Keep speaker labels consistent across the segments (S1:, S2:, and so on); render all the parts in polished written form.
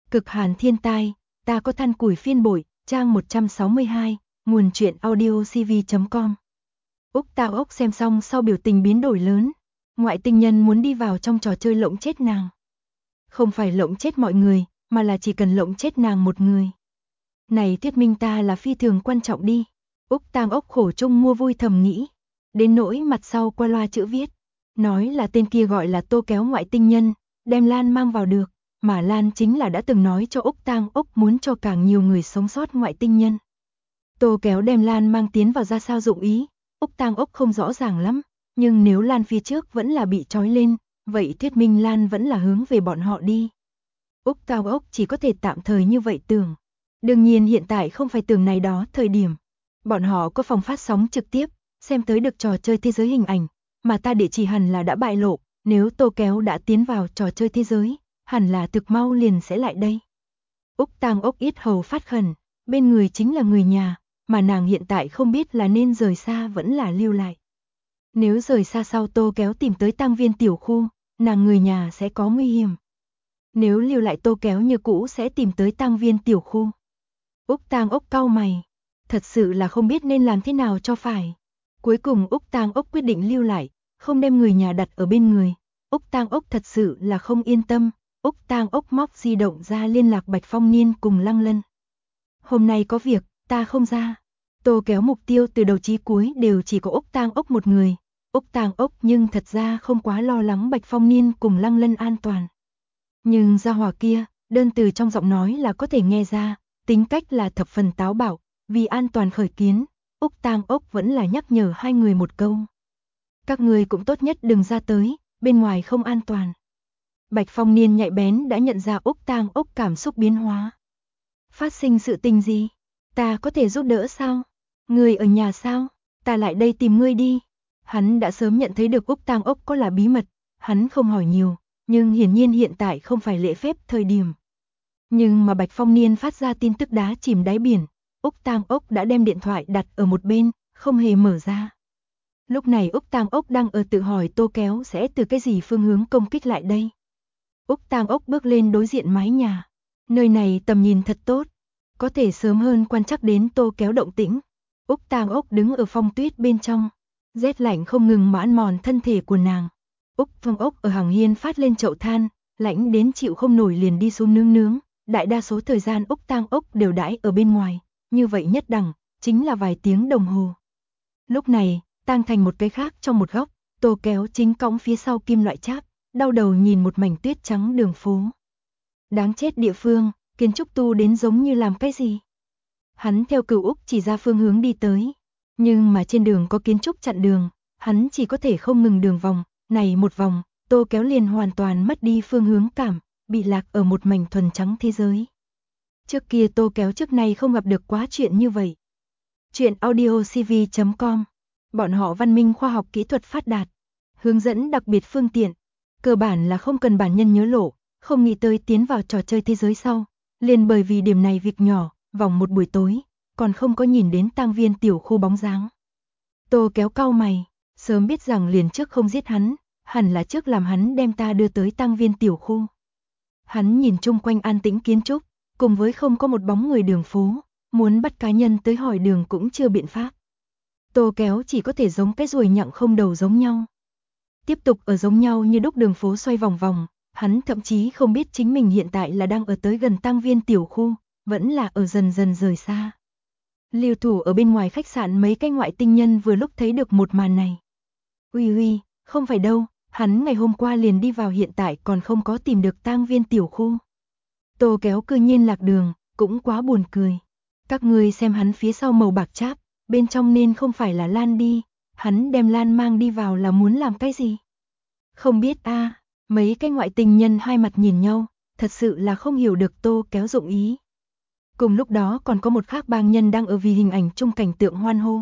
S1: Cực hàn thiên tai, ta có than củi phiên bội, trang 162, nguồn truyện audiocv.com. Úc Tao Ốc xem xong sau biểu tình biến đổi lớn. Ngoại tình nhân muốn đi vào trong trò chơi lộng chết nàng. Không phải lộng chết mọi người, mà là chỉ cần lộng chết nàng một người. Này thuyết minh ta là phi thường quan trọng đi. Úc Tang Ốc khổ chung mua vui thầm nghĩ. Đến nỗi mặt sau qua loa chữ viết. Nói là tên kia gọi là Tô Kéo ngoại tinh nhân, đem Lan mang vào được. Mà Lan chính là đã từng nói cho Úc Tang Ốc muốn cho càng nhiều người sống sót ngoại tinh nhân. Tô Kéo đem Lan mang tiến vào ra sao dụng ý, Úc Tang Ốc không rõ ràng lắm. Nhưng nếu Lan phía trước vẫn là bị trói lên, vậy thuyết minh Lan vẫn là hướng về bọn họ đi. Úc Tang Ốc chỉ có thể tạm thời như vậy tưởng. Đương nhiên hiện tại không phải tưởng này đó thời điểm. Bọn họ có phòng phát sóng trực tiếp, xem tới được trò chơi thế giới hình ảnh, mà ta địa chỉ hẳn là đã bại lộ, nếu Tô Kéo đã tiến vào trò chơi thế giới, hẳn là thực mau liền sẽ lại đây. Úc Tang Ốc yết hầu phát khẩn, bên người chính là người nhà, mà nàng hiện tại không biết là nên rời xa vẫn là lưu lại. Nếu rời xa sau Tô Kéo tìm tới tang viên tiểu khu, nàng người nhà sẽ có nguy hiểm. Nếu lưu lại Tô Kéo như cũ sẽ tìm tới tang viên tiểu khu. Úc Tang Ốc cau mày, thật sự là không biết nên làm thế nào cho phải. Cuối cùng Úc Tang Ốc quyết định lưu lại, không đem người nhà đặt ở bên người. Úc Tang Ốc thật sự là không yên tâm. Úc Tang Ốc móc di động ra liên lạc Bạch Phong Niên cùng Lăng Lân. Hôm nay có việc, ta không ra. Tô Kéo mục tiêu từ đầu chí cuối đều chỉ có Úc Tang Ốc một người. Úc Tang Ốc nhưng thật ra không quá lo lắng Bạch Phong Niên cùng Lăng Lân an toàn. Nhưng gia hỏa kia, đơn từ trong giọng nói là có thể nghe ra, tính cách là thập phần táo bạo, vì an toàn khởi kiến, Úc Tang Ốc vẫn là nhắc nhở hai người một câu. Các người cũng tốt nhất đừng ra tới, bên ngoài không an toàn. Bạch Phong Niên nhạy bén đã nhận ra Úc Tang Ốc cảm xúc biến hóa. Phát sinh sự tình gì? Ta có thể giúp đỡ sao? Người ở nhà sao? Ta lại đây tìm ngươi đi. Hắn đã sớm nhận thấy được Úc Tang Ốc có là bí mật, hắn không hỏi nhiều, nhưng hiển nhiên hiện tại không phải lễ phép thời điểm. Nhưng mà Bạch Phong Niên phát ra tin tức đá chìm đáy biển, Úc Tang Ốc đã đem điện thoại đặt ở một bên, không hề mở ra. Lúc này Úc Tang Ốc đang ở tự hỏi Tô Kéo sẽ từ cái gì phương hướng công kích lại đây. Úc Tang Ốc bước lên đối diện mái nhà. Nơi này tầm nhìn thật tốt, có thể sớm hơn quan trắc đến Tô Kéo động tĩnh. Úc Tang Ốc đứng ở phong tuyết bên trong, rét lạnh không ngừng mà ăn mòn thân thể của nàng. Úc Tang Ốc ở hàng hiên phát lên chậu than, lạnh đến chịu không nổi liền đi xuống nướng. Đại đa số thời gian Úc Tang Ốc đều đãi ở bên ngoài, như vậy nhất đẳng, chính là vài tiếng đồng hồ. Lúc này, Tang Thành một cái khác trong một góc, Tô Kéo chính cõng phía sau kim loại cháp, đau đầu nhìn một mảnh tuyết trắng đường phố. Đáng chết địa phương, kiến trúc tu đến giống như làm cái gì. Hắn theo Cửu Úc chỉ ra phương hướng đi tới, nhưng mà trên đường có kiến trúc chặn đường, hắn chỉ có thể không ngừng đường vòng, này một vòng, Tô Kéo liền hoàn toàn mất đi phương hướng cảm, bị lạc ở một mảnh thuần trắng thế giới. Trước kia Tô Kéo trước nay không gặp được quá chuyện như vậy. Chuyện audiocv.com. Bọn họ văn minh khoa học kỹ thuật phát đạt, hướng dẫn đặc biệt phương tiện, cơ bản là không cần bản nhân nhớ lộ, không nghĩ tới tiến vào trò chơi thế giới sau, liền bởi vì điểm này việc nhỏ, vòng một buổi tối, còn không có nhìn đến tang viên tiểu khu bóng dáng. Tô Kéo cau mày, sớm biết rằng liền trước không giết hắn, hẳn là trước làm hắn đem ta đưa tới tang viên tiểu khu. Hắn nhìn chung quanh an tĩnh kiến trúc, cùng với không có một bóng người đường phố, muốn bắt cá nhân tới hỏi đường cũng chưa biện pháp. Tô Kéo chỉ có thể giống cái ruồi nhặng không đầu giống nhau. Tiếp tục ở giống nhau như đúc đường phố xoay vòng vòng, hắn thậm chí không biết chính mình hiện tại là đang ở tới gần tang viên tiểu khu, vẫn là ở dần dần rời xa. Lưu thủ ở bên ngoài khách sạn mấy cái ngoại tinh nhân vừa lúc thấy được một màn này. Uy, không phải đâu, hắn ngày hôm qua liền đi vào hiện tại còn không có tìm được tang viên tiểu khu. Tô Kéo cư nhiên lạc đường, cũng quá buồn cười. Các ngươi xem hắn phía sau màu bạc cháp, bên trong nên không phải là Lan đi, hắn đem Lan mang đi vào là muốn làm cái gì? Không biết a. Mấy cái ngoại tình nhân hai mặt nhìn nhau, thật sự là không hiểu được Tô Kéo dụng ý. Cùng lúc đó còn có một khác bang nhân đang ở vì hình ảnh chung cảnh tượng hoan hô.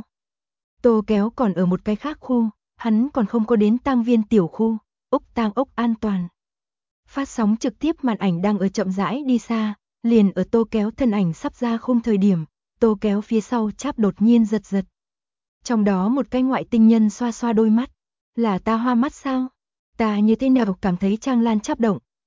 S1: Tô Kéo còn ở một cái khác khu, hắn còn không có đến tang viên tiểu khu, Úc Tang Ốc an toàn. Phát sóng trực tiếp màn ảnh đang ở chậm rãi đi xa, liền ở Tô Kéo thân ảnh sắp ra khung thời điểm, Tô Kéo phía sau cháp đột nhiên giật. Trong đó một cái ngoại tinh nhân xoa xoa đôi mắt, là ta hoa mắt sao? Ta như thế nào cảm thấy Trang Lan cháp động,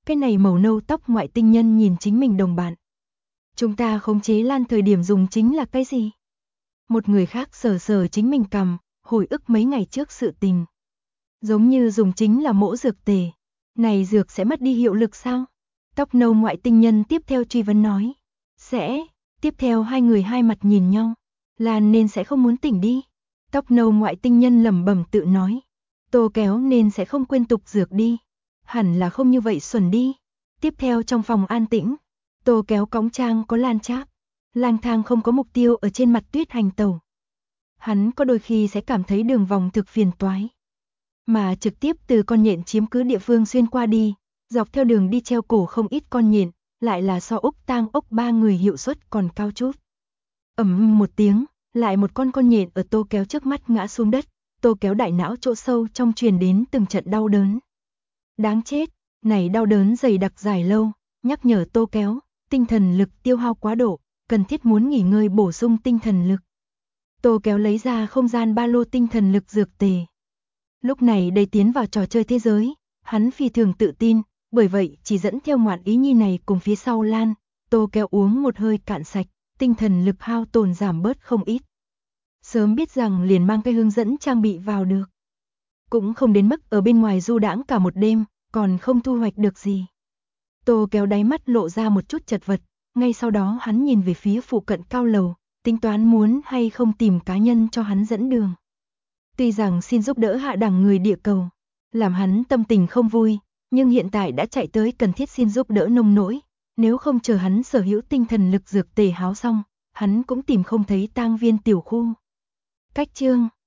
S1: Cái này màu nâu tóc ngoại tinh nhân nhìn chính mình đồng bạn. Chúng ta khống chế Lan thời điểm dùng chính là cái gì? Một người khác sờ sờ chính mình cằm, hồi ức mấy ngày trước sự tình. Giống như dùng chính là mỗ dược tề. Này dược sẽ mất đi hiệu lực sao? Tóc nâu ngoại tinh nhân tiếp theo truy vấn nói. Sẽ, tiếp theo hai người hai mặt nhìn nhau. Lan nên sẽ không muốn tỉnh đi. Tóc nâu ngoại tinh nhân lẩm bẩm tự nói. Tô Kéo nên sẽ không quên tục dược đi. Hẳn là không như vậy xuẩn đi. Tiếp theo trong phòng an tĩnh, Tô Kéo cõng Trang có Lan Trác, lang thang không có mục tiêu ở trên mặt tuyết hành tẩu. Hắn có đôi khi sẽ cảm thấy đường vòng thực phiền toái, mà trực tiếp từ con nhện chiếm cứ địa phương xuyên qua đi, dọc theo đường đi treo cổ không ít con nhện, lại là so Úc Tang Ốc ba người hiệu suất còn cao chút. Ầm một tiếng, lại một con nhện ở Tô Kéo trước mắt ngã xuống đất, Tô Kéo đại não chỗ sâu trong truyền đến từng trận đau đớn. Đáng chết, này đau đớn dày đặc dài lâu, nhắc nhở Tô Kéo, tinh thần lực tiêu hao quá độ, cần thiết muốn nghỉ ngơi bổ sung tinh thần lực. Tô Kéo lấy ra không gian ba lô tinh thần lực dược tề. Lúc này đây tiến vào trò chơi thế giới, hắn phi thường tự tin, bởi vậy chỉ dẫn theo ngoạn ý nhi này cùng phía sau Lan, Tô Kéo uống một hơi cạn sạch, tinh thần lực hao tổn giảm bớt không ít. Sớm biết rằng liền mang cái hướng dẫn trang bị vào được. Cũng không đến mức ở bên ngoài du đãng cả một đêm, còn không thu hoạch được gì. Tô Kéo đáy mắt lộ ra một chút chật vật, ngay sau đó hắn nhìn về phía phụ cận cao lầu, tính toán muốn hay không tìm cá nhân cho hắn dẫn đường. Tuy rằng xin giúp đỡ hạ đẳng người địa cầu, làm hắn tâm tình không vui, nhưng hiện tại đã chạy tới cần thiết xin giúp đỡ nông nỗi, nếu không chờ hắn sở hữu tinh thần lực dược tề háo xong, hắn cũng tìm không thấy tang viên tiểu khu. Cách chương